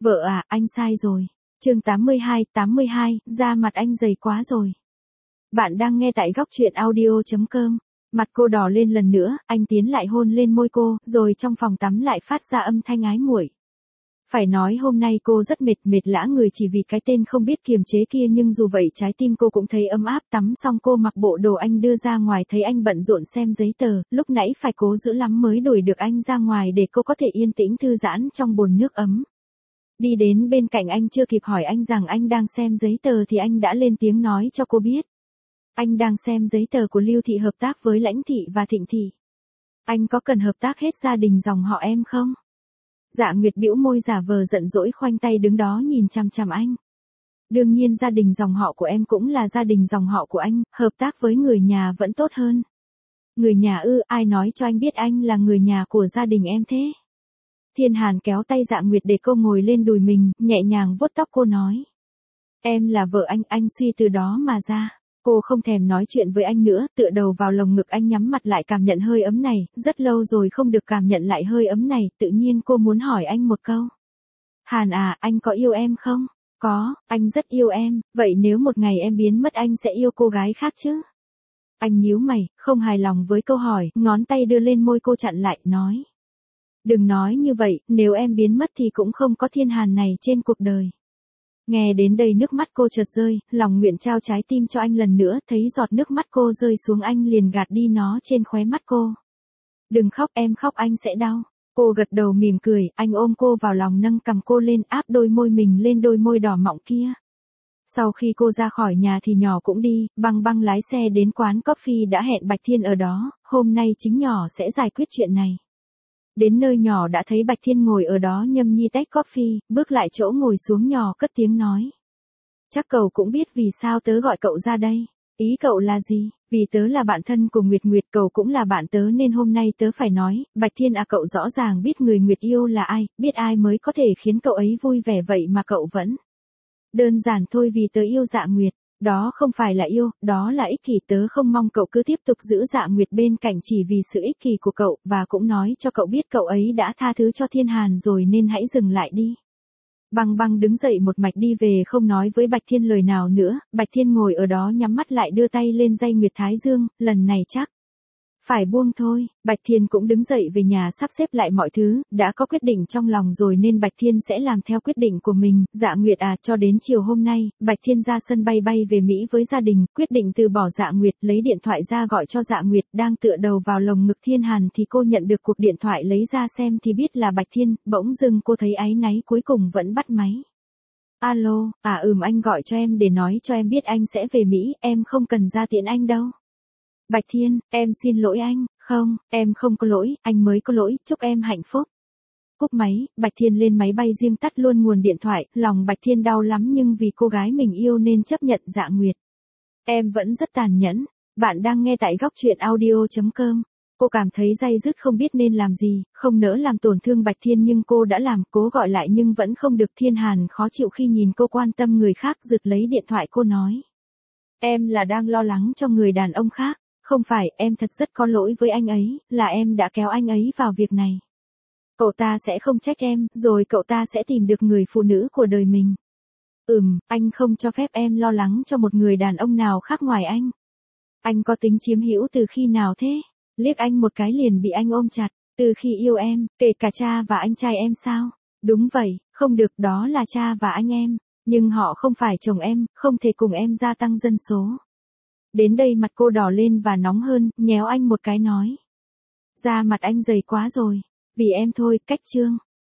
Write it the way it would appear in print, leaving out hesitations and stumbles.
Vợ à, anh sai rồi. Chương 82, da mặt anh dày quá rồi. Bạn đang nghe tại góc truyện audio.com. Mặt cô đỏ lên lần nữa, anh tiến lại hôn lên môi cô, rồi trong phòng tắm lại phát ra âm thanh ái muội. Phải nói hôm nay cô rất mệt lã người chỉ vì cái tên không biết kiềm chế kia, nhưng dù vậy trái tim cô cũng thấy ấm áp. Tắm xong cô mặc bộ đồ anh đưa ra ngoài, thấy anh bận rộn xem giấy tờ, lúc nãy phải cố giữ lắm mới đuổi được anh ra ngoài để cô có thể yên tĩnh thư giãn trong bồn nước ấm. Đi đến bên cạnh anh, chưa kịp hỏi anh rằng anh đang xem giấy tờ thì anh đã lên tiếng nói cho cô biết. Anh đang xem giấy tờ của Lưu Thị hợp tác với Lãnh Thị và Thịnh Thị. Anh có cần hợp tác hết gia đình dòng họ em không? Dạ Nguyệt bĩu môi giả vờ giận dỗi, khoanh tay đứng đó nhìn chằm chằm anh. Đương nhiên gia đình dòng họ của em cũng là gia đình dòng họ của anh, hợp tác với người nhà vẫn tốt hơn. Người nhà ư? Ai nói cho anh biết anh là người nhà của gia đình em thế? Thiên Hàn kéo tay Dạ Nguyệt để cô ngồi lên đùi mình, nhẹ nhàng vuốt tóc cô nói. Em là vợ anh suy từ đó mà ra. Cô không thèm nói chuyện với anh nữa, tựa đầu vào lồng ngực anh, nhắm mặt lại cảm nhận hơi ấm này, rất lâu rồi không được cảm nhận lại hơi ấm này, tự nhiên cô muốn hỏi anh một câu. Hàn à, anh có yêu em không? Có, anh rất yêu em, vậy nếu một ngày em biến mất anh sẽ yêu cô gái khác chứ? Anh nhíu mày, không hài lòng với câu hỏi, ngón tay đưa lên môi cô chặn lại, nói. Đừng nói như vậy, nếu em biến mất thì cũng không có Thiên Hàn này trên cuộc đời. Nghe đến đây nước mắt cô chợt rơi, lòng nguyện trao trái tim cho anh lần nữa, thấy giọt nước mắt cô rơi xuống anh liền gạt đi nó trên khóe mắt cô. Đừng khóc, em khóc anh sẽ đau. Cô gật đầu mỉm cười, anh ôm cô vào lòng nâng cằm cô lên, áp đôi môi mình lên đôi môi đỏ mọng kia. Sau khi cô ra khỏi nhà thì nhỏ cũng đi, băng lái xe đến quán coffee đã hẹn Bạch Thiên ở đó, hôm nay chính nhỏ sẽ giải quyết chuyện này. Đến nơi nhỏ đã thấy Bạch Thiên ngồi ở đó nhâm nhi tách coffee, bước lại chỗ ngồi xuống nhỏ cất tiếng nói. Chắc cậu cũng biết vì sao tớ gọi cậu ra đây. Ý cậu là gì? Vì tớ là bạn thân của Nguyệt, cậu cũng là bạn tớ nên hôm nay tớ phải nói. Bạch Thiên à, cậu rõ ràng biết người Nguyệt yêu là ai, biết ai mới có thể khiến cậu ấy vui vẻ, vậy mà cậu vẫn. Đơn giản thôi, vì tớ yêu Dạ Nguyệt. Đó không phải là yêu, đó là ích kỷ. Tớ không mong cậu cứ tiếp tục giữ Dạ Nguyệt bên cạnh chỉ vì sự ích kỷ của cậu, và cũng nói cho cậu biết cậu ấy đã tha thứ cho Thiên Hàn rồi nên hãy dừng lại đi. Băng đứng dậy một mạch đi về, không nói với Bạch Thiên lời nào nữa. Bạch Thiên ngồi ở đó nhắm mắt lại, đưa tay lên dây Nguyệt Thái Dương, lần này chắc phải buông thôi. Bạch Thiên cũng đứng dậy về nhà sắp xếp lại mọi thứ, đã có quyết định trong lòng rồi nên Bạch Thiên sẽ làm theo quyết định của mình. Dạ Nguyệt à, cho đến chiều hôm nay, Bạch Thiên ra sân bay về Mỹ với gia đình, quyết định từ bỏ Dạ Nguyệt, lấy điện thoại ra gọi cho Dạ Nguyệt, đang tựa đầu vào lồng ngực Thiên Hàn thì cô nhận được cuộc điện thoại, lấy ra xem thì biết là Bạch Thiên, bỗng dưng cô thấy áy náy, cuối cùng vẫn bắt máy. Alo, anh gọi cho em để nói cho em biết anh sẽ về Mỹ, em không cần ra tiễn anh đâu. Bạch Thiên, em xin lỗi anh, không, em không có lỗi, anh mới có lỗi, chúc em hạnh phúc. Cúp máy, Bạch Thiên lên máy bay riêng tắt luôn nguồn điện thoại, lòng Bạch Thiên đau lắm nhưng vì cô gái mình yêu nên chấp nhận Dạ Nguyệt. Em vẫn rất tàn nhẫn, bạn đang nghe tại góc truyện audio.com. Cô cảm thấy day dứt không biết nên làm gì, không nỡ làm tổn thương Bạch Thiên nhưng cô đã làm, cố gọi lại nhưng vẫn không được. Thiên Hàn khó chịu khi nhìn cô quan tâm người khác, giật lấy điện thoại cô nói. Em là đang lo lắng cho người đàn ông khác. Không phải, em thật rất có lỗi với anh ấy, là em đã kéo anh ấy vào việc này. Cậu ta sẽ không trách em, rồi cậu ta sẽ tìm được người phụ nữ của đời mình. Anh không cho phép em lo lắng cho một người đàn ông nào khác ngoài anh. Anh có tính chiếm hữu từ khi nào thế? Liếc anh một cái liền bị anh ôm chặt, từ khi yêu em, kể cả cha và anh trai em sao? Đúng vậy, không được, đó là cha và anh em, nhưng họ không phải chồng em, không thể cùng em gia tăng dân số. Đến đây mặt cô đỏ lên và nóng hơn, nhéo anh một cái nói. Da mặt anh dày quá rồi, vì em thôi, cách chương.